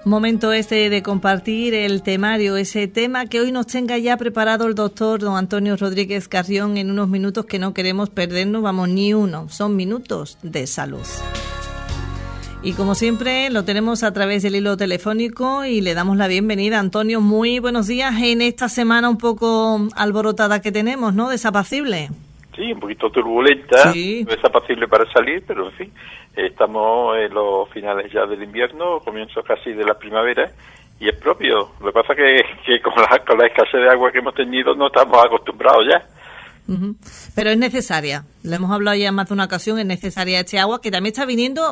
Momento este de compartir el temario, ese tema que hoy nos tenga ya preparado el doctor don Antonio Rodríguez Carrión en unos minutos que no queremos perdernos, vamos, ni uno, son minutos de salud. Y como siempre lo tenemos a través del hilo telefónico y le damos la bienvenida. Antonio, muy buenos días en esta semana un poco alborotada que tenemos, ¿no? Desapacible. Sí, un poquito turbulenta, sí. No es apacible para salir, pero en fin, estamos en los finales ya del invierno, comienzos casi de la primavera, y es propio. Lo que pasa es que con la escasez de agua que hemos tenido no estamos acostumbrados ya. Uh-huh. Pero es necesaria, lo hemos hablado ya en más de una ocasión, es necesaria este agua que también está viniendo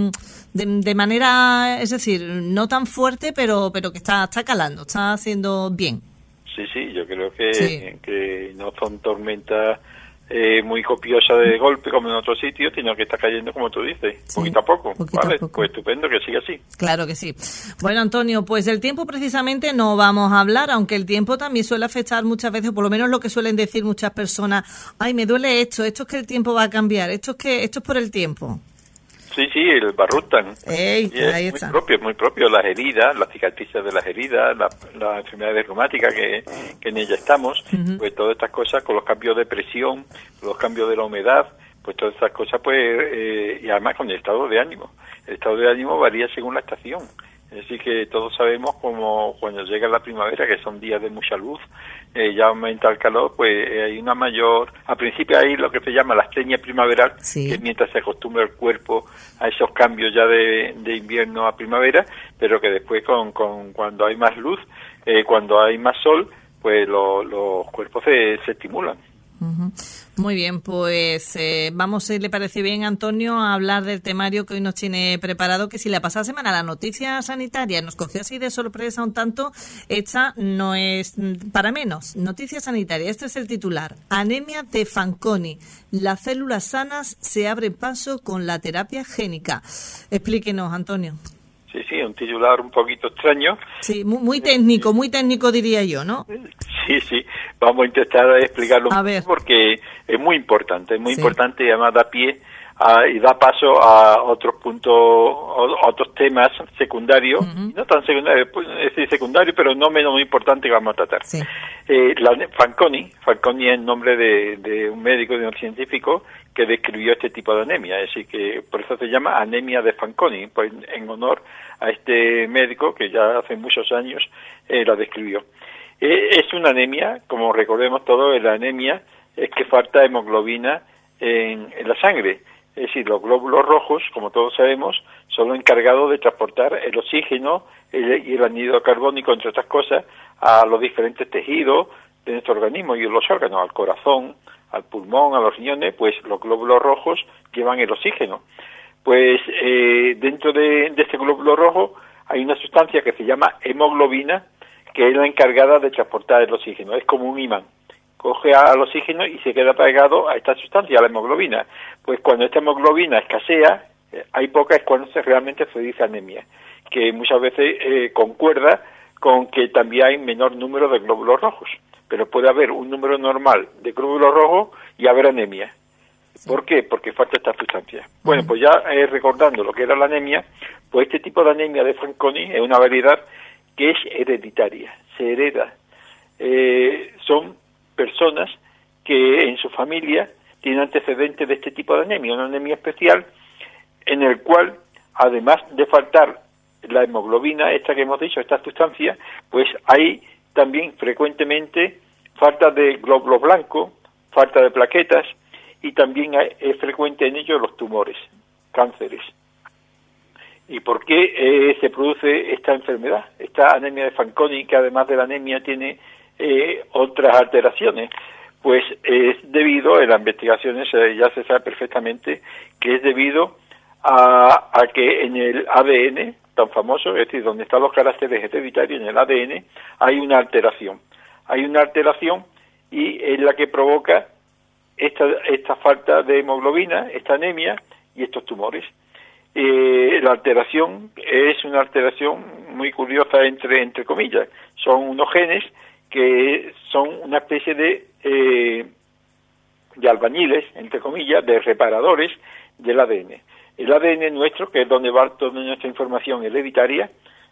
de manera, es decir, no tan fuerte, pero que está calando, está haciendo bien. Sí, yo creo que no son tormentas muy copiosas de golpe como en otros sitios, sino que está cayendo, como tú dices, poquito a poco. ¿Vale? Pues estupendo, que siga así. Claro que sí. Bueno, Antonio, pues del tiempo precisamente no vamos a hablar, aunque el tiempo también suele afectar muchas veces, por lo menos lo que suelen decir muchas personas, ay, me duele esto es que el tiempo va a cambiar, esto es por el tiempo. Sí, el barrutan. Ahí está. Muy propio, las heridas, las cicatrices de las heridas, las enfermedades reumáticas que en ellas estamos, uh-huh. Pues todas estas cosas con los cambios de presión, los cambios de la humedad, pues todas estas cosas, pues, y además con el estado de ánimo. El estado de ánimo varía según la estación. Es decir, que todos sabemos como cuando llega la primavera, que son días de mucha luz, ya aumenta el calor, pues hay una mayor... Al principio hay lo que se llama la astenia primaveral, sí. Que mientras se acostumbra el cuerpo a esos cambios ya de invierno a primavera, pero que después cuando hay más luz, cuando hay más sol, pues los cuerpos se estimulan. Uh-huh. Muy bien, pues vamos, si le parece bien, Antonio, a hablar del temario que hoy nos tiene preparado, que si la pasada semana la noticia sanitaria nos cogió así de sorpresa un tanto, esta no es para menos. Noticia sanitaria, este es el titular. Anemia de Fanconi. Las células sanas se abren paso con la terapia génica. Explíquenos, Antonio. Sí, un titular un poquito extraño. Sí, muy técnico diría yo, ¿no? Sí, vamos a intentar explicarlo un poco porque es muy importante y además da pie y da paso a otros puntos, a otros temas secundarios, uh-huh. No tan secundarios, es decir, secundarios, pero no menos importantes que vamos a tratar. Sí. Fanconi es el nombre de un médico, de un científico que describió este tipo de anemia, es decir, que por eso se llama anemia de Fanconi, pues en honor a este médico que ya hace muchos años la describió. Es una anemia, como recordemos todos, la anemia es que falta hemoglobina en la sangre. Es decir, los glóbulos rojos, como todos sabemos, son los encargados de transportar el oxígeno y el anhídrido carbónico, entre otras cosas, a los diferentes tejidos de nuestro organismo y los órganos, al corazón, al pulmón, a los riñones, pues los glóbulos rojos llevan el oxígeno. Pues dentro de este glóbulo rojo hay una sustancia que se llama hemoglobina, que es la encargada de transportar el oxígeno. Es como un imán. Coge al oxígeno y se queda pegado a esta sustancia, a la hemoglobina. Pues cuando esta hemoglobina escasea, hay poca, es cuando realmente se dice anemia, que muchas veces concuerda con que también hay menor número de glóbulos rojos. Pero puede haber un número normal de glóbulos rojos y haber anemia. ¿Por qué? Porque falta esta sustancia. Bueno, pues ya recordando lo que era la anemia, pues este tipo de anemia de Fanconi es una variedad que es hereditaria, se hereda. Son personas que en su familia tienen antecedentes de este tipo de anemia, una anemia especial en el cual, además de faltar la hemoglobina, esta que hemos dicho, esta sustancia, pues hay también frecuentemente falta de glóbulos blancos, falta de plaquetas, y también es frecuente en ellos los tumores, cánceres. ¿Y por qué se produce esta enfermedad? Esta anemia de Fanconi, que además de la anemia tiene otras alteraciones, pues es debido, en las investigaciones ya se sabe perfectamente que es debido a que en el ADN tan famoso, es decir, donde están los caracteres hereditarios, en el ADN hay una alteración. Hay una alteración y es la que provoca esta falta de hemoglobina, esta anemia y estos tumores. La alteración es una alteración muy curiosa entre comillas. Son unos genes que son una especie de albañiles, entre comillas, de reparadores del ADN. El ADN nuestro, que es donde va toda nuestra información hereditaria,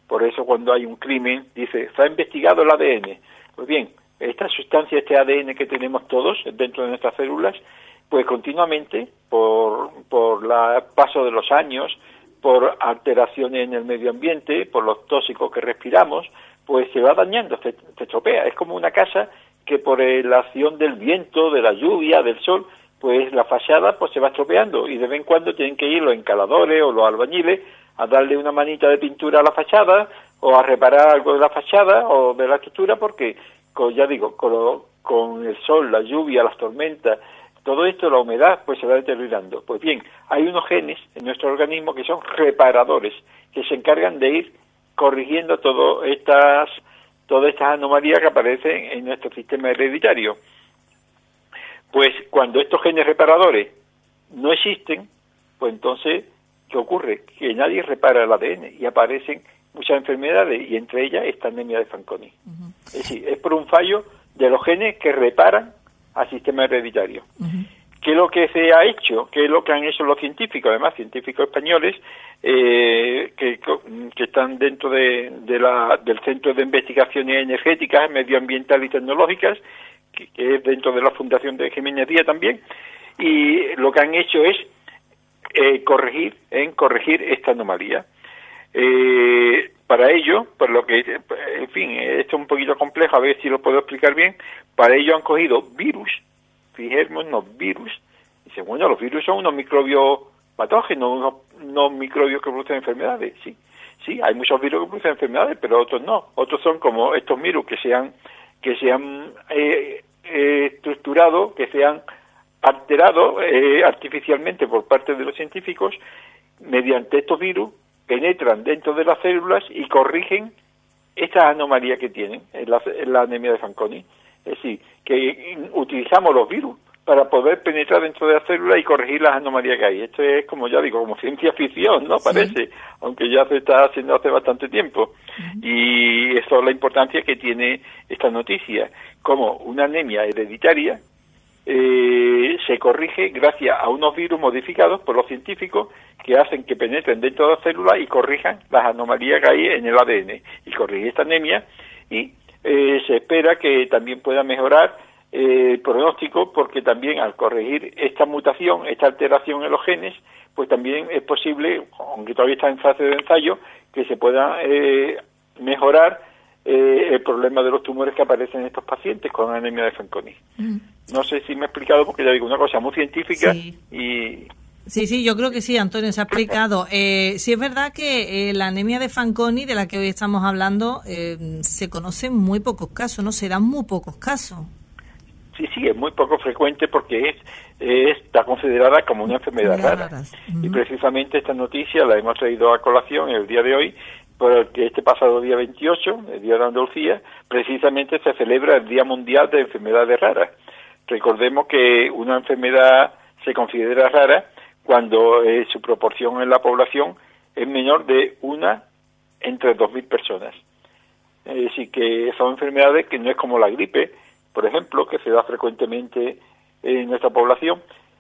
Por eso cuando hay un crimen, dice, se ha investigado el ADN. Pues bien, esta sustancia, este ADN que tenemos todos dentro de nuestras células, pues continuamente, por el paso de los años, por alteraciones en el medio ambiente, por los tóxicos que respiramos, pues se va dañando, se estropea. Es como una casa que por la acción del viento, de la lluvia, del sol, pues la fachada pues se va estropeando y de vez en cuando tienen que ir los encaladores o los albañiles a darle una manita de pintura a la fachada o a reparar algo de la fachada o de la estructura porque, ya digo, con el sol, la lluvia, las tormentas, todo esto, la humedad, pues se va deteriorando. Pues bien, hay unos genes en nuestro organismo que son reparadores, que se encargan de ir corrigiendo todas estas anomalías que aparecen en nuestro sistema hereditario. Pues cuando estos genes reparadores no existen, pues entonces, ¿qué ocurre? Que nadie repara el ADN y aparecen muchas enfermedades y entre ellas esta anemia de Fanconi. Es decir, es por un fallo de los genes que reparan al sistema hereditario. ¿Qué es lo que se ha hecho? ¿Qué es lo que han hecho los científicos? Además, científicos españoles que están dentro del Centro de Investigaciones Energéticas, Medioambientales y Tecnológicas, que es dentro de la Fundación de Jiménez Díaz también, y lo que han hecho es corregir esta anomalía. Para ello, por lo que, en fin, esto es un poquito complejo, a ver si lo puedo explicar bien. Para ello han cogido virus, fijémonos, virus. Dicen, bueno, los virus son unos microbios patógenos, unos microbios que producen enfermedades. Sí, hay muchos virus que producen enfermedades, pero otros no. Otros son como estos virus que se han estructurado, que se han alterado artificialmente por parte de los científicos. Mediante estos virus penetran dentro de las células y corrigen estas anomalías que tienen en la anemia de Fanconi. Es decir, que utilizamos los virus para poder penetrar dentro de las células y corregir las anomalías que hay. Esto es, como ya digo, como ciencia ficción, ¿no? Parece, aunque ya se está haciendo hace bastante tiempo. Y eso es la importancia que tiene esta noticia, como una anemia hereditaria se corrige gracias a unos virus modificados por los científicos que hacen que penetren dentro de las células y corrijan las anomalías que hay en el ADN y corrige esta anemia y se espera que también pueda mejorar el pronóstico porque también al corregir esta mutación, esta alteración en los genes, pues también es posible, aunque todavía está en fase de ensayo, que se pueda mejorar el problema de los tumores que aparecen en estos pacientes con anemia de Fanconi. No sé si me he explicado porque ya digo una cosa muy científica y... Sí, yo creo que sí, Antonio, se ha explicado. Sí es verdad que la anemia de Fanconi, de la que hoy estamos hablando, se conocen muy pocos casos, ¿no? Se dan muy pocos casos. Sí, es muy poco frecuente porque está considerada como una enfermedad rara. Y precisamente esta noticia la hemos traído a colación el día de hoy, porque este pasado día 28, el Día de Andalucía, precisamente se celebra el Día Mundial de Enfermedades Raras. Recordemos que una enfermedad se considera rara cuando su proporción en la población es menor de una entre 2.000 personas. Es decir, que son enfermedades que no es como la gripe, por ejemplo, que se da frecuentemente en nuestra población.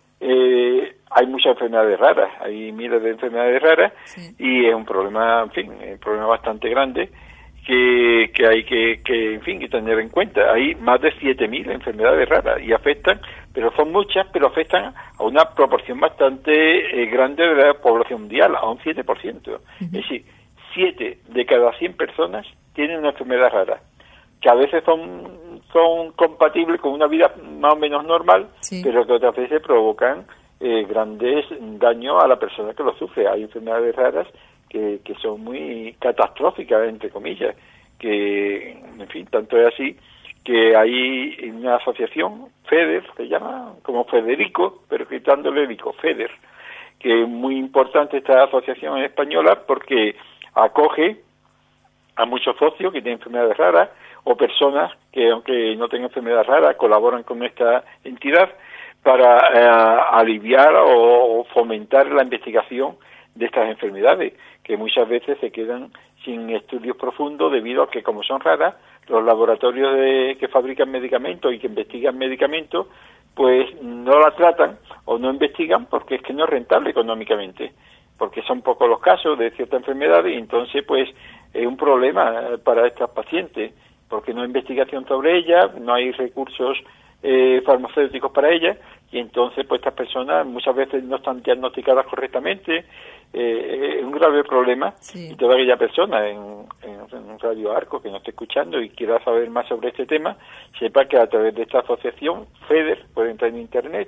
Hay muchas enfermedades raras, hay miles de enfermedades raras y es un problema, en fin, un problema bastante grande que hay que tener en cuenta. Hay más de 7.000 enfermedades raras y afectan, pero son muchas, pero afectan a una proporción bastante grande de la población mundial, a un 7%. Es decir, 7 de cada 100 personas tienen una enfermedad rara, que a veces son compatibles con una vida más o menos normal, pero que otras veces provocan grandes daños a la persona que lo sufre. Hay enfermedades raras que son muy catastróficas, entre comillas, que, en fin, tanto es así que hay una asociación, FEDER, se llama, como Federico, pero quitándole Rico, FEDER, que es muy importante esta asociación española porque acoge a muchos socios que tienen enfermedades raras o personas que, aunque no tengan enfermedades raras, colaboran con esta entidad para aliviar o fomentar la investigación de estas enfermedades, que muchas veces se quedan sin estudios profundos debido a que, como son raras, los laboratorios que fabrican medicamentos y que investigan medicamentos, pues no la tratan o no investigan porque es que no es rentable económicamente, porque son pocos los casos de ciertas enfermedades y entonces pues es un problema para estas pacientes, porque no hay investigación sobre ellas, no hay recursos farmacéuticos para ellas, y entonces pues estas personas muchas veces no están diagnosticadas correctamente. Es un grave problema. Sí. Y toda aquella persona en Radio Arco que nos esté escuchando y quiera saber más sobre este tema, sepa que a través de esta asociación FEDER puede entrar en internet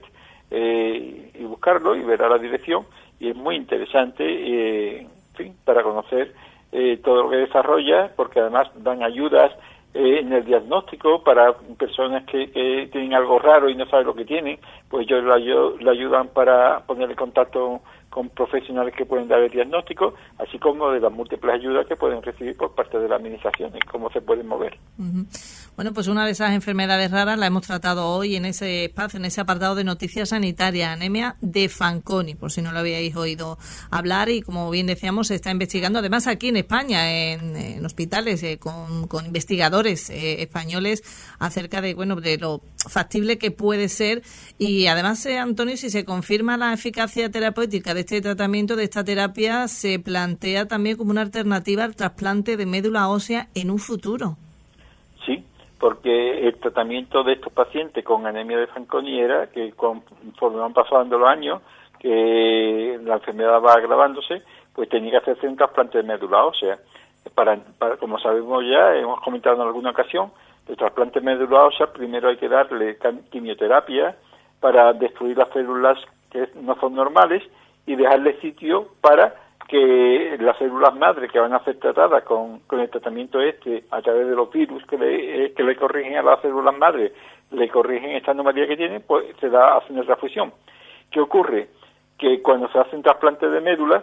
y buscarlo y verá la dirección, y es muy interesante en fin, para conocer todo lo que desarrolla, porque además dan ayudas en el diagnóstico para personas que tienen algo raro y no saben lo que tienen, pues ellos le ayudan para poner en contacto con profesionales que pueden dar el diagnóstico, así como de las múltiples ayudas que pueden recibir por parte de la administración y cómo se pueden mover. Uh-huh. Bueno, pues una de esas enfermedades raras la hemos tratado hoy en ese espacio, en ese apartado de noticias sanitarias, anemia de Fanconi, por si no lo habíais oído hablar, y como bien decíamos, se está investigando además aquí en España, en hospitales, con investigadores españoles acerca de, bueno, de lo factible que puede ser, y además, Antonio, si se confirma la eficacia terapéutica de este tratamiento, de esta terapia, se plantea también como una alternativa al trasplante de médula ósea en un futuro. Sí, porque el tratamiento de estos pacientes con anemia de Fanconi era que conforme van pasando los años, que la enfermedad va agravándose, pues tenía que hacerse un trasplante de médula ósea. Para como sabemos ya, hemos comentado en alguna ocasión, el trasplante de médula ósea primero hay que darle quimioterapia para destruir las células que no son normales y dejarle sitio para que las células madre que van a ser tratadas con el tratamiento a través de los virus que le corrigen a las células madre, le corrigen esta anomalía que tienen, pues se hace una transfusión. ¿Qué ocurre? Que cuando se hace un trasplante de médula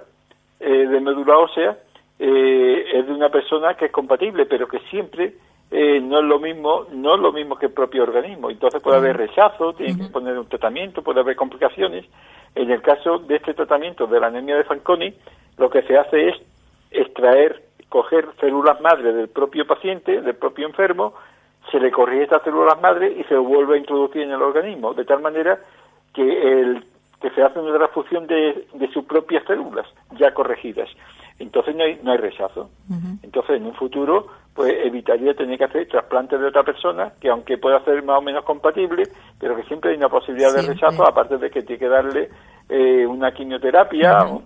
ósea, es de una persona que es compatible, pero que siempre no es lo mismo que el propio organismo. Entonces puede haber rechazo, tienen que poner un tratamiento, puede haber complicaciones. En el caso de este tratamiento de la anemia de Fanconi, lo que se hace es coger células madre del propio paciente, del propio enfermo, se le corrige estas células madre y se vuelve a introducir en el organismo, de tal manera que se hace una transfusión de sus propias células ya corregidas. Entonces no hay rechazo. Uh-huh. Entonces en un futuro pues evitaría tener que hacer trasplantes de otra persona, que aunque pueda ser más o menos compatible, pero que siempre hay una posibilidad de rechazo, aparte de que tiene que darle una quimioterapia uh-huh.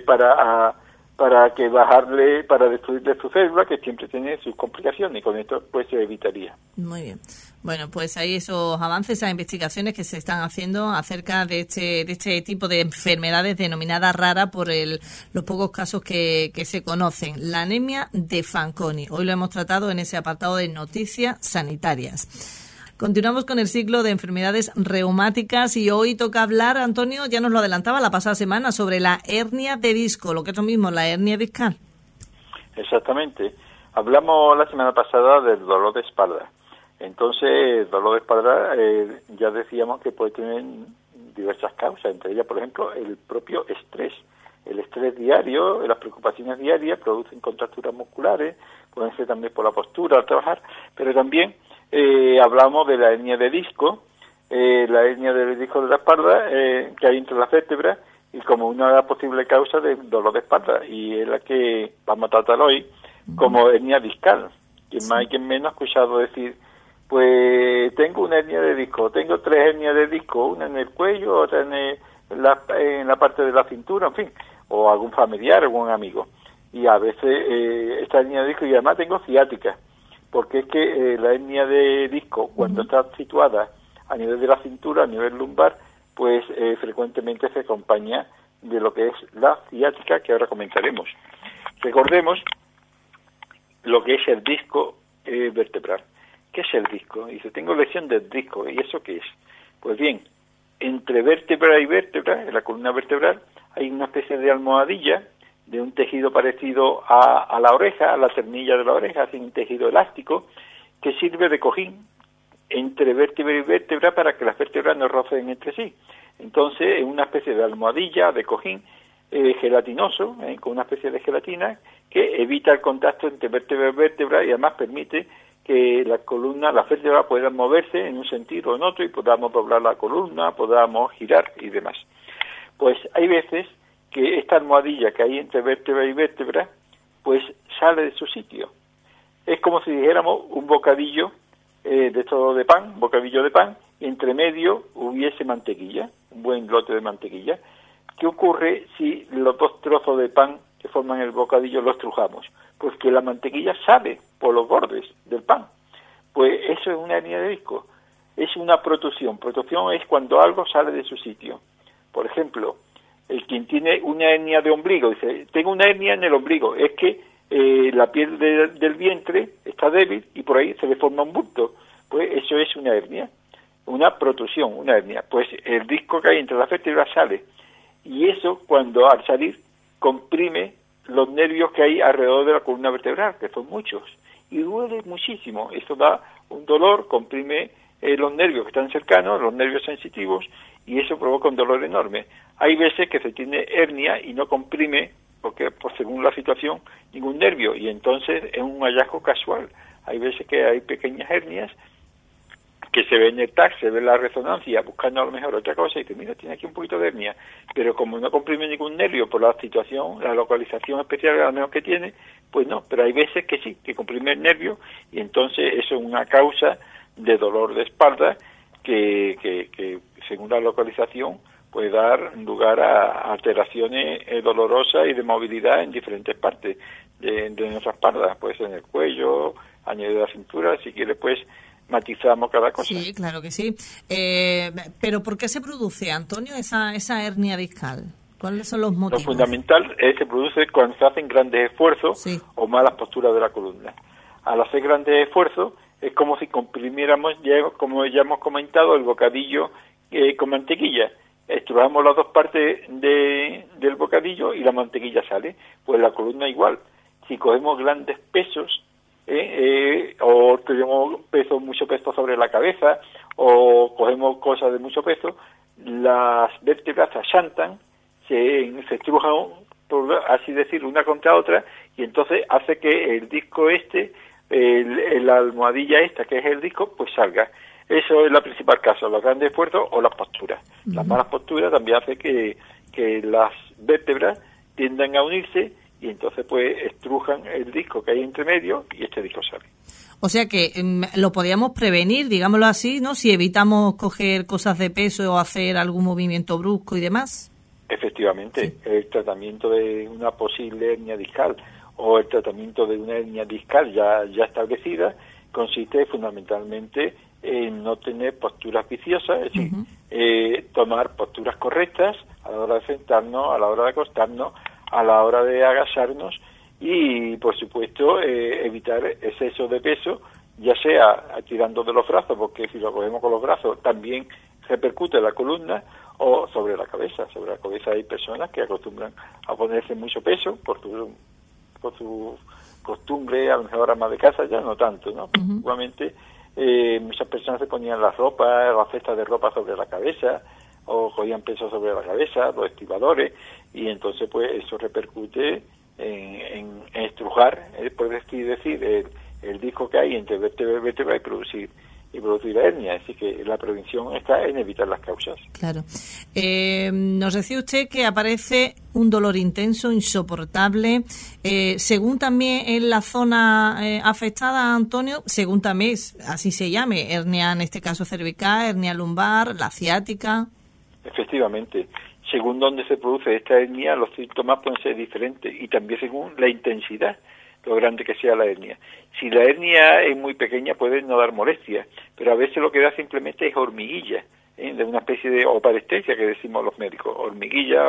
para destruirle su célula, que siempre tiene sus complicaciones, y con esto pues se evitaría. Muy bien. Bueno, pues hay esos avances, esas investigaciones que se están haciendo acerca de este tipo de enfermedades denominadas raras por los pocos casos que se conocen. La anemia de Fanconi. Hoy lo hemos tratado en ese apartado de noticias sanitarias. Continuamos con el ciclo de enfermedades reumáticas y hoy toca hablar, Antonio, ya nos lo adelantaba la pasada semana, sobre la hernia de disco, lo que es lo mismo, la hernia discal. Exactamente. Hablamos la semana pasada del dolor de espalda. Entonces, el dolor de espalda ya decíamos que puede tener diversas causas, entre ellas, por ejemplo, el propio estrés. El estrés diario, las preocupaciones diarias producen contracturas musculares, pueden ser también por la postura al trabajar, pero también hablamos de la hernia de disco, la hernia del disco de la espalda que hay entre las vértebras, y como una posible causa de dolor de espalda, y es la que vamos a tratar hoy como hernia discal. Quien más y quien menos ha escuchado decir, pues tengo una hernia de disco, tengo 3 hernias de disco, una en el cuello, otra en la parte de la cintura, en fin, o algún familiar, algún amigo. Y a veces esta hernia de disco, y además tengo ciática, porque es que la hernia de disco, cuando está situada a nivel de la cintura, a nivel lumbar, pues frecuentemente se acompaña de lo que es la ciática, que ahora comentaremos. Recordemos lo que es el disco vertebral. ¿Qué es el disco? Dice, tengo lesión del disco. ¿Y eso qué es? Pues bien, entre vértebra y vértebra, en la columna vertebral, hay una especie de almohadilla de un tejido parecido a la oreja, a la ternilla de la oreja, así un tejido elástico, que sirve de cojín entre vértebra y vértebra para que las vértebras no rocen entre sí. Entonces, es una especie de almohadilla, de cojín gelatinoso, con una especie de gelatina, que evita el contacto entre vértebra y vértebra y además permite que la columna, las vértebras puedan moverse en un sentido o en otro y podamos doblar la columna, podamos girar y demás. Pues hay veces que esta almohadilla que hay entre vértebra y vértebra pues sale de su sitio. Es como si dijéramos un bocadillo de todo de pan, bocadillo de pan, y entre medio hubiese mantequilla, un buen lote de mantequilla. ¿Qué ocurre si los dos trozos de pan que forman el bocadillo los estrujamos? Pues que la mantequilla sale por los bordes del pan. Pues eso es una hernia de disco. Es una protusión. Protusión es cuando algo sale de su sitio. Por ejemplo, el quien tiene una hernia de ombligo, dice, tengo una hernia en el ombligo, es que la piel del vientre está débil y por ahí se le forma un bulto. Pues eso es una hernia, una protusión, una hernia. Pues el disco que hay entre las vértebras sale, y eso cuando al salir comprime los nervios que hay alrededor de la columna vertebral, que son muchos, y duele muchísimo. Eso da un dolor, comprime los nervios que están cercanos, los nervios sensitivos, y eso provoca un dolor enorme. Hay veces que se tiene hernia y no comprime, porque pues, según la situación, ningún nervio, y entonces es un hallazgo casual. Hay veces que hay pequeñas hernias que se ve en el TAC, se ve la resonancia, buscando a lo mejor otra cosa, y dice, mira, tiene aquí un poquito de hernia, pero como no comprime ningún nervio por la situación, la localización especial al menos que tiene, pues no, pero hay veces que sí, que comprime el nervio, y entonces eso es una causa de dolor de espalda que según la localización puede dar lugar a alteraciones dolorosas y de movilidad en diferentes partes de nuestra espalda, pues en el cuello, añadido la cintura, si quiere pues matizamos cada cosa. Sí, claro que sí. Pero ¿por qué se produce, Antonio, esa hernia discal? ¿Cuáles son los motivos? Lo fundamental es que se produce cuando se hacen grandes esfuerzos o malas posturas de la columna. Al hacer grandes esfuerzos es como si comprimiéramos, como ya hemos comentado, el bocadillo con mantequilla. Estrujamos las dos partes del bocadillo y la mantequilla sale. Pues la columna igual. Si cogemos grandes pesos, o tenemos mucho peso sobre la cabeza, o cogemos cosas de mucho peso, las vértebras se achantan, se estrujan, por así decir, una contra otra, y entonces hace que el disco la almohadilla esta, que es el disco, pues salga. Eso es la principal causa, los grandes esfuerzos o las posturas. Las malas posturas también hace que las vértebras tiendan a unirse y entonces pues estrujan el disco que hay entre medio y este disco sale. O sea que lo podíamos prevenir, digámoslo así, ¿no? Si evitamos coger cosas de peso o hacer algún movimiento brusco y demás. Efectivamente, sí. El tratamiento de una posible hernia discal o el tratamiento de una hernia discal ya establecida consiste fundamentalmente en no tener posturas viciosas, es decir, tomar posturas correctas a la hora de sentarnos, a la hora de acostarnos, a la hora de agacharnos y, por supuesto, evitar exceso de peso, ya sea tirando de los brazos, porque si lo cogemos con los brazos también repercute en la columna, o sobre la cabeza. Sobre la cabeza hay personas que acostumbran a ponerse mucho peso por su costumbre, a lo mejor ama de casa, ya no tanto, ¿no? Igualmente, muchas personas se ponían las cestas de ropa sobre la cabeza, o cogían peso sobre la cabeza, los estibadores, y entonces pues eso repercute en estrujar, por decir, el disco que hay entre vértebra y producir hernia. Así que la prevención está en evitar las causas. Claro. Nos decía usted que aparece un dolor intenso, insoportable, según también en la zona afectada, Antonio, según también así se llame, hernia en este caso cervical, hernia lumbar, la ciática. Efectivamente, según donde se produce esta hernia, los síntomas pueden ser diferentes y también según la intensidad, lo grande que sea la hernia. Si la hernia es muy pequeña puede no dar molestia, pero a veces lo que da simplemente es hormiguilla, de una especie de parestesia que decimos los médicos, hormiguilla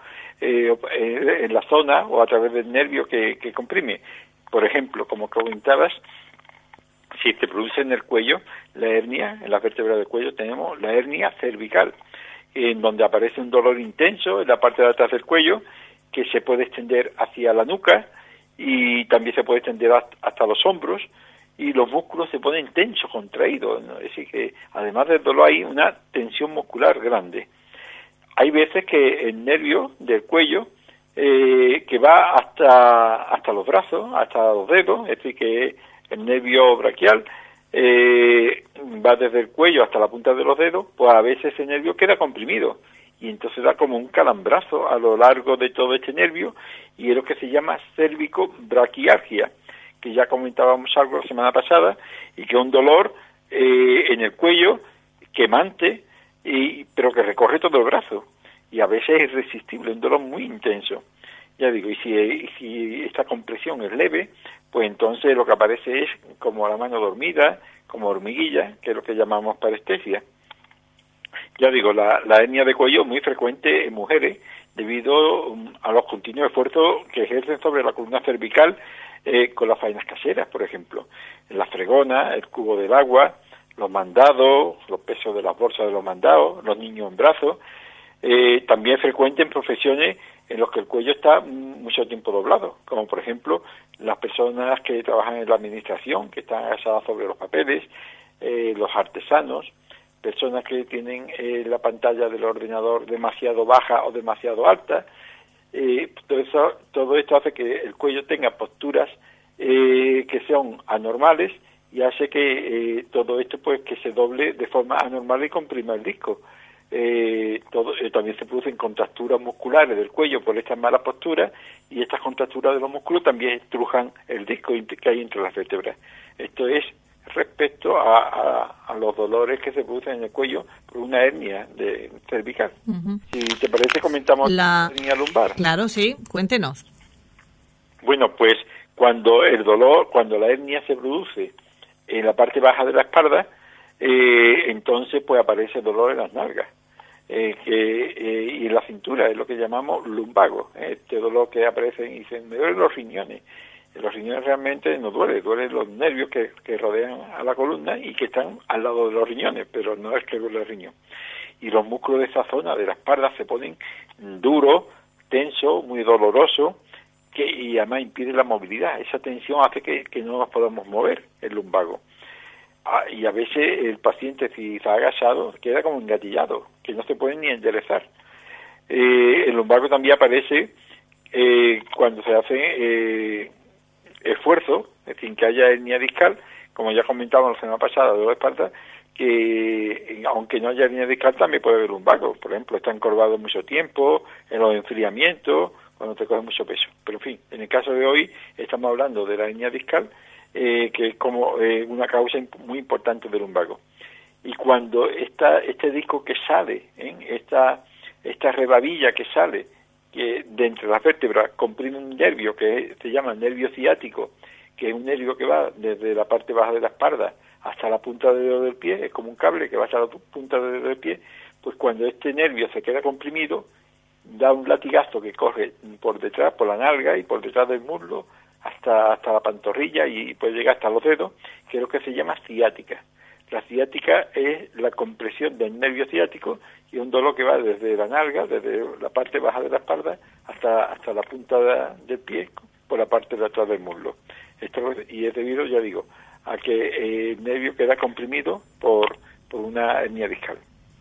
en la zona o a través del nervio que comprime. Por ejemplo, como comentabas, si se produce en el cuello, la hernia, en la vértebra del cuello tenemos la hernia cervical, en donde aparece un dolor intenso en la parte de atrás del cuello, que se puede extender hacia la nuca y también se puede extender hasta los hombros, y los músculos se ponen tensos, contraídos, ¿no? Es decir, que además del dolor hay una tensión muscular grande. Hay veces que el nervio del cuello, que va hasta los brazos, hasta los dedos, es decir, que el nervio braquial, va desde el cuello hasta la punta de los dedos, pues a veces ese nervio queda comprimido y entonces da como un calambrazo a lo largo de todo este nervio, y es lo que se llama cérvico-braquialgia, que ya comentábamos algo la semana pasada, y que es un dolor en el cuello quemante, pero que recorre todo el brazo, y a veces es irresistible, un dolor muy intenso. Ya digo, y si esta compresión es leve, pues entonces lo que aparece es como la mano dormida, como hormiguilla, que es lo que llamamos parestesia. Ya digo, la hernia de cuello es muy frecuente en mujeres debido a los continuos esfuerzos que ejercen sobre la columna cervical con las faenas caseras, por ejemplo. La fregona, el cubo del agua, los mandados, los pesos de las bolsas de los mandados, los niños en brazos. También es frecuente en profesiones en los que el cuello está mucho tiempo doblado, como por ejemplo las personas que trabajan en la administración, que están agachadas sobre los papeles, los artesanos, personas que tienen la pantalla del ordenador demasiado baja o demasiado alta. Todo esto hace que el cuello tenga posturas que sean anormales, y hace que todo esto pues que se doble de forma anormal y comprima el disco. También se producen contracturas musculares del cuello por estas malas posturas, y estas contracturas de los músculos también estrujan el disco que hay entre las vértebras. Esto es respecto a los dolores que se producen en el cuello por una hernia cervical. Uh-huh. Si te parece, comentamos la hernia lumbar. Claro, sí, cuéntenos. Bueno, pues cuando la hernia se produce en la parte baja de la espalda, entonces pues aparece dolor en las nalgas y en la cintura, es lo que llamamos lumbago, este dolor que aparece y se me duelen los riñones. Los riñones realmente no duelen los nervios que rodean a la columna y que están al lado de los riñones, pero no es que duele el riñón. Y los músculos de esa zona de la espalda se ponen duros, tensos, muy dolorosos, y además impide la movilidad. Esa tensión hace que no nos podamos mover el lumbago. Y a veces el paciente, si está agachado, queda como engatillado, que no se puede ni enderezar. El lumbago también aparece cuando se hace esfuerzo, es decir, que haya hernia discal, como ya comentábamos la semana pasada de la espalda, que aunque no haya hernia discal también puede haber lumbago. Por ejemplo, está encorvado mucho tiempo, en los enfriamientos, cuando te coges mucho peso. Pero en fin, en el caso de hoy estamos hablando de la hernia discal, que es como una causa muy importante del lumbago. Y cuando este disco que sale, esta rebabilla que sale que de entre las vértebras comprime un nervio que se llama nervio ciático, que es un nervio que va desde la parte baja de la espalda hasta la punta del dedo del pie, es como un cable que va hasta la punta del dedo del pie. Pues cuando este nervio se queda comprimido, da un latigazo que corre por detrás, por la nalga y por detrás del muslo, hasta la pantorrilla, y puede llegar hasta los dedos, que es lo que se llama ciática. La ciática es la compresión del nervio ciático, y un dolor que va desde la nalga, desde la parte baja de la espalda, hasta la punta del pie, por la parte de atrás del muslo. Y es debido, ya digo, a que el nervio queda comprimido por una hernia discal.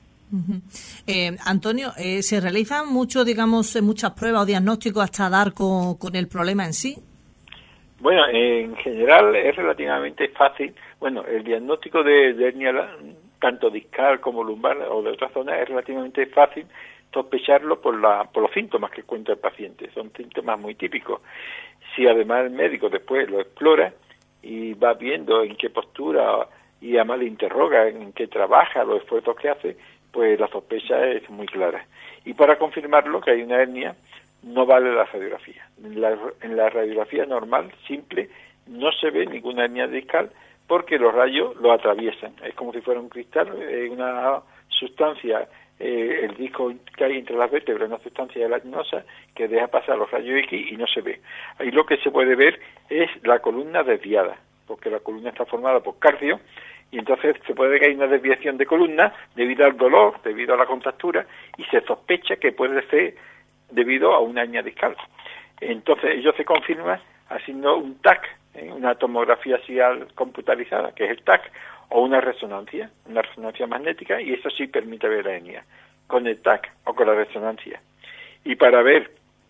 Uh-huh. Antonio, ¿se realizan muchas pruebas o diagnósticos hasta dar con el problema en sí? Bueno, en general es relativamente fácil. Bueno, el diagnóstico de hernia, tanto discal como lumbar o de otra zona, es relativamente fácil sospecharlo por los síntomas que cuenta el paciente. Son síntomas muy típicos. Si además el médico después lo explora y va viendo en qué postura y además le interroga en qué trabaja, los esfuerzos que hace, pues la sospecha es muy clara. Y para confirmarlo que hay una hernia, no vale la radiografía. En la radiografía normal, simple, no se ve ninguna hernia discal porque los rayos lo atraviesan. Es como si fuera un cristal, una sustancia, el disco que hay entre las vértebras, una sustancia gelatinosa que deja pasar los rayos X y no se ve. Ahí lo que se puede ver es la columna desviada, porque la columna está formada por calcio, y entonces se puede ver que hay una desviación de columna debido al dolor, debido a la contractura, y se sospecha que puede ser debido a una hernia discal. Entonces ello se confirma haciendo un TAC, una tomografía axial computarizada, que es el TAC, o una resonancia magnética, y eso sí permite ver la hernia, con el TAC o con la resonancia. Y para ver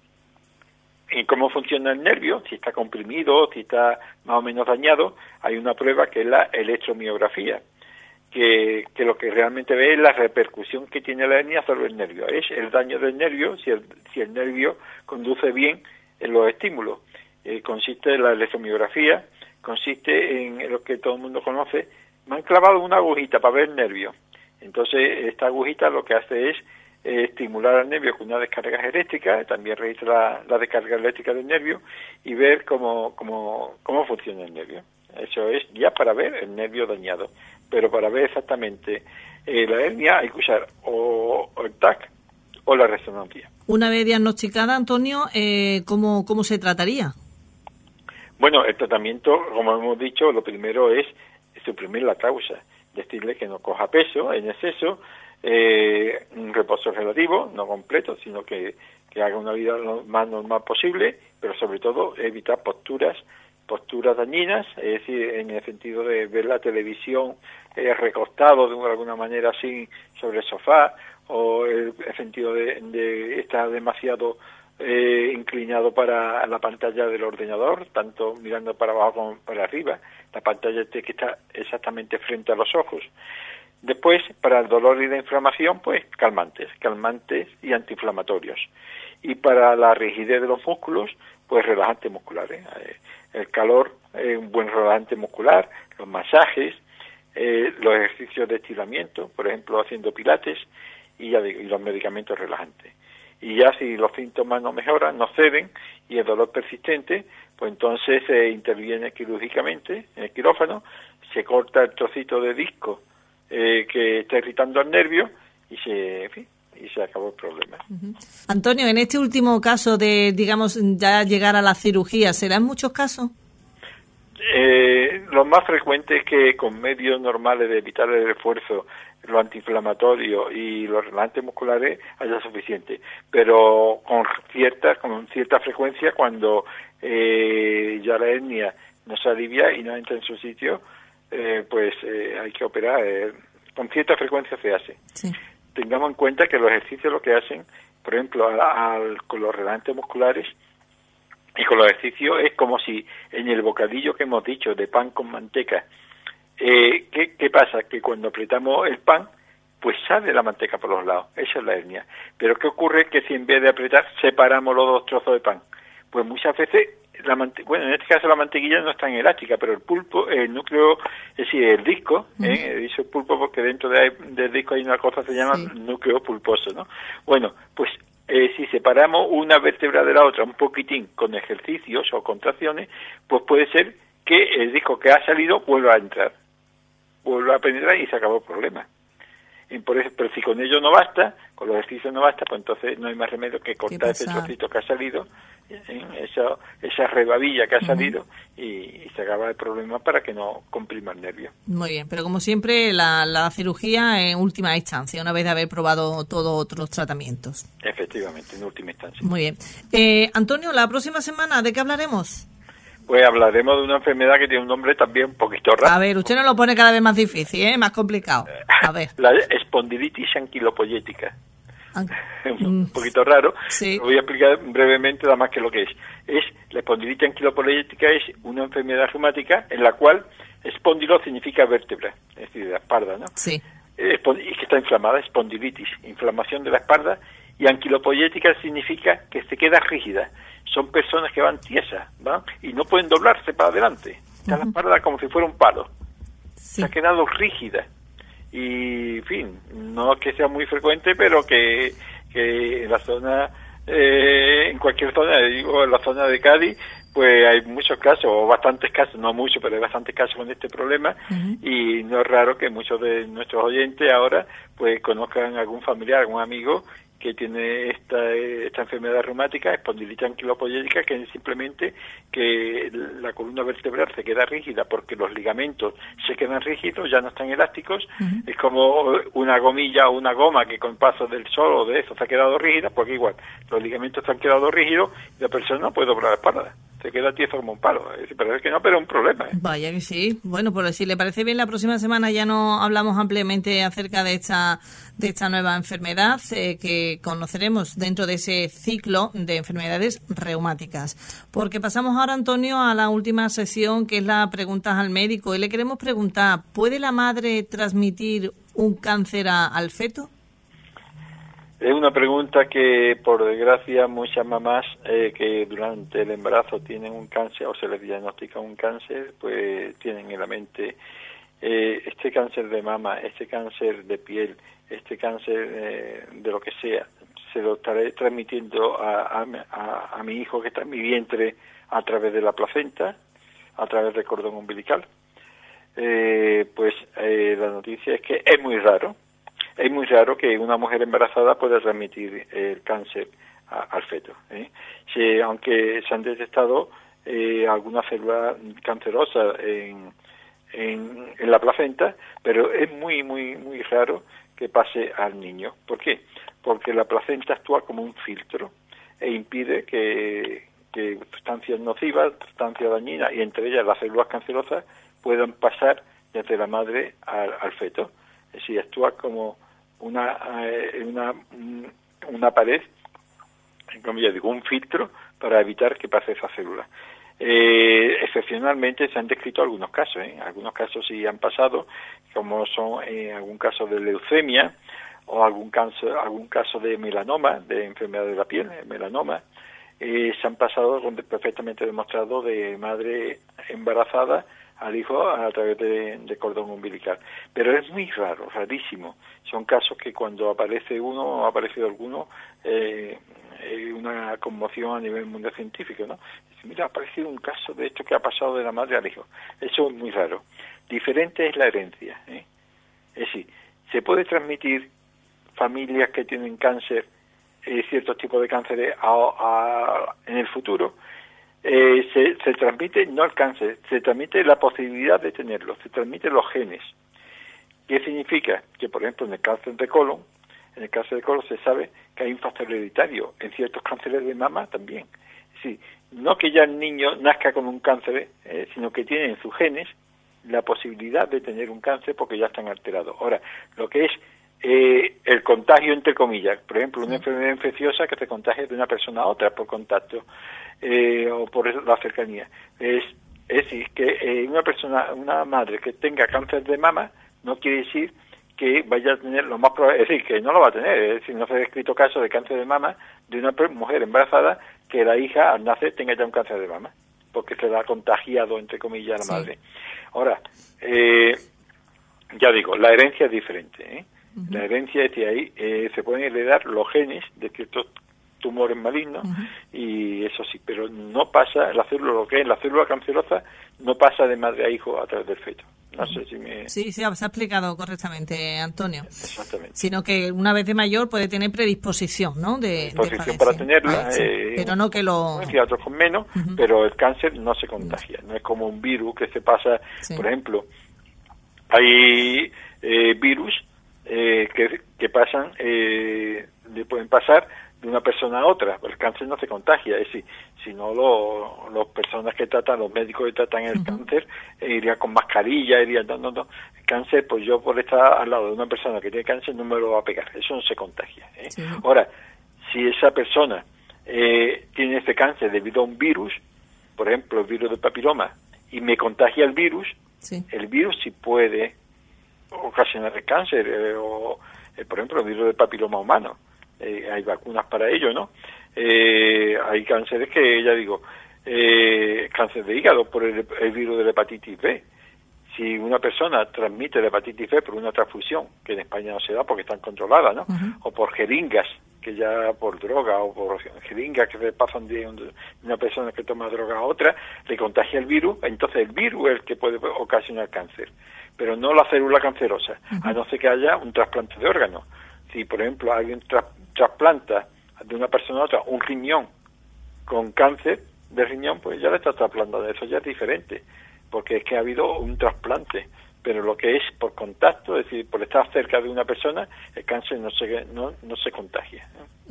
cómo funciona el nervio, si está comprimido, si está más o menos dañado, hay una prueba que es la electromiografía, que lo que realmente ve es la repercusión que tiene la hernia sobre el nervio. Es el daño del nervio si el nervio conduce bien en los estímulos. Consiste en la electromiografía, consiste en lo que todo el mundo conoce. Me han clavado una agujita para ver el nervio. Entonces, esta agujita lo que hace es estimular al nervio con una descarga eléctrica, también registra la descarga eléctrica del nervio y ver cómo funciona el nervio. Eso es ya para ver el nervio dañado. Pero para ver exactamente la hernia hay que usar o el TAC o la resonancia. Una vez diagnosticada, Antonio, ¿cómo se trataría? Bueno, el tratamiento, como hemos dicho, lo primero es suprimir la causa, decirle que no coja peso en exceso, un reposo relativo, no completo, sino que haga una vida lo más normal posible, pero sobre todo evitar posturas dañinas, es decir, en el sentido de ver la televisión recostado de alguna manera así sobre el sofá, o el sentido de estar demasiado inclinado para la pantalla del ordenador, tanto mirando para abajo como para arriba. La pantalla tiene que estar exactamente frente a los ojos. Después, para el dolor y la inflamación, pues calmantes y antiinflamatorios. Y para la rigidez de los músculos, pues relajantes musculares. El calor es un buen relajante muscular, los masajes, los ejercicios de estiramiento, por ejemplo, haciendo pilates, y los medicamentos relajantes. Y ya si los síntomas no mejoran, no ceden, y el dolor persistente, pues entonces se interviene quirúrgicamente en el quirófano, se corta el trocito de disco que está irritando al nervio y se acabó el problema. Uh-huh. Antonio, en este último caso de, digamos, ya llegar a la cirugía, ¿serán muchos casos? Lo más frecuente es que con medios normales de evitar el esfuerzo, lo antiinflamatorio y los relajantes musculares haya suficiente, pero con cierta frecuencia cuando ya la hernia no se alivia y no entra en su sitio, hay que operar. Con cierta frecuencia se hace. Sí. Tengamos en cuenta que los ejercicios lo que hacen, por ejemplo, con los relajantes musculares y con los ejercicios, es como si en el bocadillo que hemos dicho de pan con manteca, ¿qué pasa? Que cuando apretamos el pan, pues sale la manteca por los lados. Esa es la hernia. Pero ¿qué ocurre? Que si en vez de apretar separamos los dos trozos de pan, pues muchas veces en este caso la mantequilla no es tan elástica, pero el pulpo, el núcleo, es decir, el disco, dice pulpo porque dentro del disco hay una cosa que se llama núcleo pulposo, ¿no? Bueno, pues si separamos una vértebra de la otra un poquitín con ejercicios o contracciones, pues puede ser que el disco que ha salido vuelva a entrar, vuelva a penetrar y se acabó el problema. Por eso, pero si con ello no basta, con los ejercicios no basta, pues entonces no hay más remedio que cortar ese trocito que ha salido, esa rebabilla que ha salido y se acaba el problema para que no comprima el nervio. Muy bien, pero como siempre la cirugía en última instancia, una vez de haber probado todos otros tratamientos. Efectivamente, en última instancia. Muy bien. Antonio, la próxima semana, ¿de qué hablaremos? Pues hablaremos de una enfermedad que tiene un nombre también un poquito raro. A ver, usted nos lo pone cada vez más difícil, más complicado. A ver. La espondilitis anquilopoyética. Un poquito raro. Sí. Lo voy a explicar brevemente nada más que lo que es. La espondilitis anquilopoyética es una enfermedad reumática en la cual espondilo significa vértebra, es decir, de la espalda, ¿no? Sí. Y que está inflamada, espondilitis, inflamación de la espalda, y anquilopoyética significa que se queda rígida. Son personas que van tiesas, ¿va? Y no pueden doblarse para adelante. Está la espalda como si fuera un palo. Sí. Se ha quedado rígida. Y, en fin, no es que sea muy frecuente, pero que en la zona, en cualquier zona, digo, en la zona de Cádiz, pues hay muchos casos, o bastantes casos, no muchos, pero hay bastantes casos con este problema, y no es raro que muchos de nuestros oyentes ahora, pues conozcan algún familiar, algún amigo, que tiene esta enfermedad reumática, espondilitis anquilopoyética, que es simplemente que la columna vertebral se queda rígida porque los ligamentos se quedan rígidos, ya no están elásticos. Es como una gomilla o una goma que con paso del sol o de eso se ha quedado rígida, porque igual los ligamentos se han quedado rígidos y la persona no puede doblar la espalda. te queda tieso como un palo. Pero es que no, pero es un problema. Vaya que sí. Bueno, pues si le parece bien, la próxima semana ya no hablamos ampliamente acerca de esta nueva enfermedad que conoceremos dentro de ese ciclo de enfermedades reumáticas. Porque pasamos ahora, Antonio, a la última sesión, que es la preguntas al médico. Y le queremos preguntar, ¿puede la madre transmitir un cáncer al feto? Es una pregunta que, por desgracia, muchas mamás que durante el embarazo tienen un cáncer o se les diagnostica un cáncer, pues tienen en la mente este cáncer de mama, este cáncer de piel, este cáncer de lo que sea, se lo estaré transmitiendo a mi hijo que está en mi vientre a través de la placenta, a través del cordón umbilical. La noticia es que es muy raro. Es muy raro que una mujer embarazada pueda transmitir el cáncer al feto. Aunque se han detectado algunas células cancerosas en la placenta, pero es muy, muy, muy raro que pase al niño. ¿Por qué? Porque la placenta actúa como un filtro e impide que sustancias nocivas, sustancias dañinas, y entre ellas las células cancerosas, puedan pasar desde la madre al feto. Es decir, actúa como una pared, como ya digo, un filtro para evitar que pase esa célula. Excepcionalmente se han descrito algunos casos, algunos casos sí han pasado, como son algún caso de leucemia o algún caso de melanoma, de enfermedad de la piel, melanoma. Se han pasado perfectamente demostrado de madre embarazada al hijo a través de cordón umbilical. Pero es muy raro, rarísimo. Son casos que cuando aparece uno o ha aparecido alguno, una conmoción a nivel mundial científico, ¿no? Mira, ha aparecido un caso de esto que ha pasado de la madre al hijo. Eso es muy raro. Diferente es la herencia. Es decir, se puede transmitir familias que tienen cáncer, ciertos tipos de cánceres en el futuro. Se transmite no el cáncer, se transmite la posibilidad de tenerlo, se transmiten los genes. ¿Qué significa? Que, por ejemplo, en el cáncer de colon se sabe que hay un factor hereditario, en ciertos cánceres de mama también. Sí, no que ya el niño nazca con un cáncer, sino que tiene en sus genes la posibilidad de tener un cáncer porque ya están alterados. Ahora, lo que es el contagio, entre comillas, por ejemplo, una enfermedad infecciosa que se contagia de una persona a otra por contacto o por la cercanía. Es decir, que una madre que tenga cáncer de mama no quiere decir que vaya a tener lo más probable, es decir, que no lo va a tener. Es decir, no se ha descrito casos de cáncer de mama de una mujer embarazada que la hija al nacer tenga ya un cáncer de mama, porque se la ha contagiado, entre comillas, a la madre. Ahora, ya digo, la herencia es diferente, La herencia es que ahí se pueden heredar los genes de ciertos tumores malignos y eso sí, pero no pasa, la célula cancerosa no pasa de madre a hijo a través del feto. No sé si me... Sí, se ha explicado correctamente, Antonio. Exactamente. Sino que una vez de mayor puede tener predisposición, ¿no? Predisposición para tenerla. Pero no que lo... Y otros con menos, pero el cáncer no se contagia. No es como un virus que se pasa, por ejemplo, hay virus que pasan, le pueden pasar de una persona a otra. El cáncer no se contagia, es decir, sino las personas que tratan, los médicos que tratan el cáncer, irían con mascarilla, irían no. El cáncer, pues yo por estar al lado de una persona que tiene cáncer no me lo va a pegar, eso no se contagia. Sí. Ahora, si esa persona tiene ese cáncer debido a un virus, por ejemplo, el virus del papiloma, y me contagia el virus sí puede ocasionar el cáncer, por ejemplo, el virus del papiloma humano. Hay vacunas para ello, ¿no? Hay cánceres que, ya digo, cáncer de hígado por el virus de la hepatitis B. Si una persona transmite la hepatitis B por una transfusión, que en España no se da porque están controladas, ¿no? O por jeringas, que ya por droga, o por jeringas que se pasan de una persona que toma droga a otra, le contagia el virus, entonces el virus es el que puede ocasionar cáncer, pero no la célula cancerosa, a no ser que haya un trasplante de órganos. Si, por ejemplo, alguien trasplanta de una persona a otra un riñón con cáncer de riñón, pues ya le está trasplantando. Eso ya es diferente, porque es que ha habido un trasplante. Pero lo que es por contacto, es decir, por estar cerca de una persona, el cáncer no se contagia.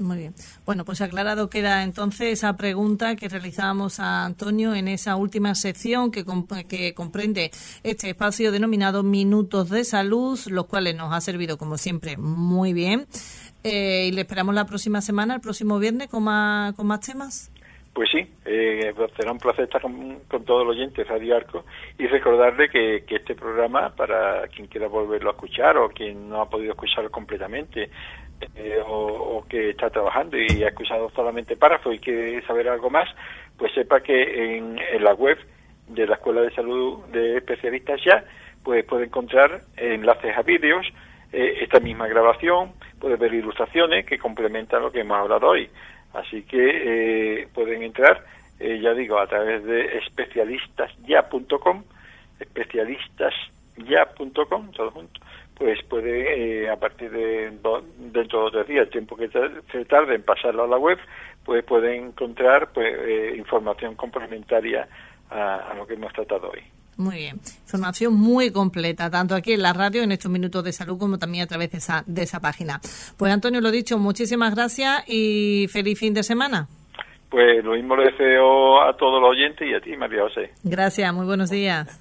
Muy bien. Bueno, pues aclarado queda entonces esa pregunta que realizábamos a Antonio en esa última sección que comprende este espacio denominado Minutos de Salud, los cuales nos ha servido, como siempre, muy bien. Y le esperamos la próxima semana, el próximo viernes, con más temas. Pues sí, será un placer estar con todos los oyentes de Radio Arco y recordarle que este programa, para quien quiera volverlo a escuchar o quien no ha podido escucharlo completamente, o que está trabajando y ha escuchado solamente párrafos y quiere saber algo más, pues sepa que en la web de la Escuela de Salud de Especialistas Ya, pues puede encontrar enlaces a vídeos, esta misma grabación, puede ver ilustraciones que complementan lo que hemos hablado hoy. Así que pueden entrar, ya digo, a través de especialistasya.com, todo junto. Pues puede, a partir de dentro de 2 días, el tiempo que se tarde en pasarlo a la web, pues pueden encontrar información complementaria a lo que hemos tratado hoy. Muy bien, información muy completa, tanto aquí en la radio, en estos Minutos de Salud, como también a través de esa página. Pues Antonio, lo dicho, muchísimas gracias y feliz fin de semana. Pues lo mismo le deseo a todos los oyentes y a ti, María José. Gracias, muy buenos días.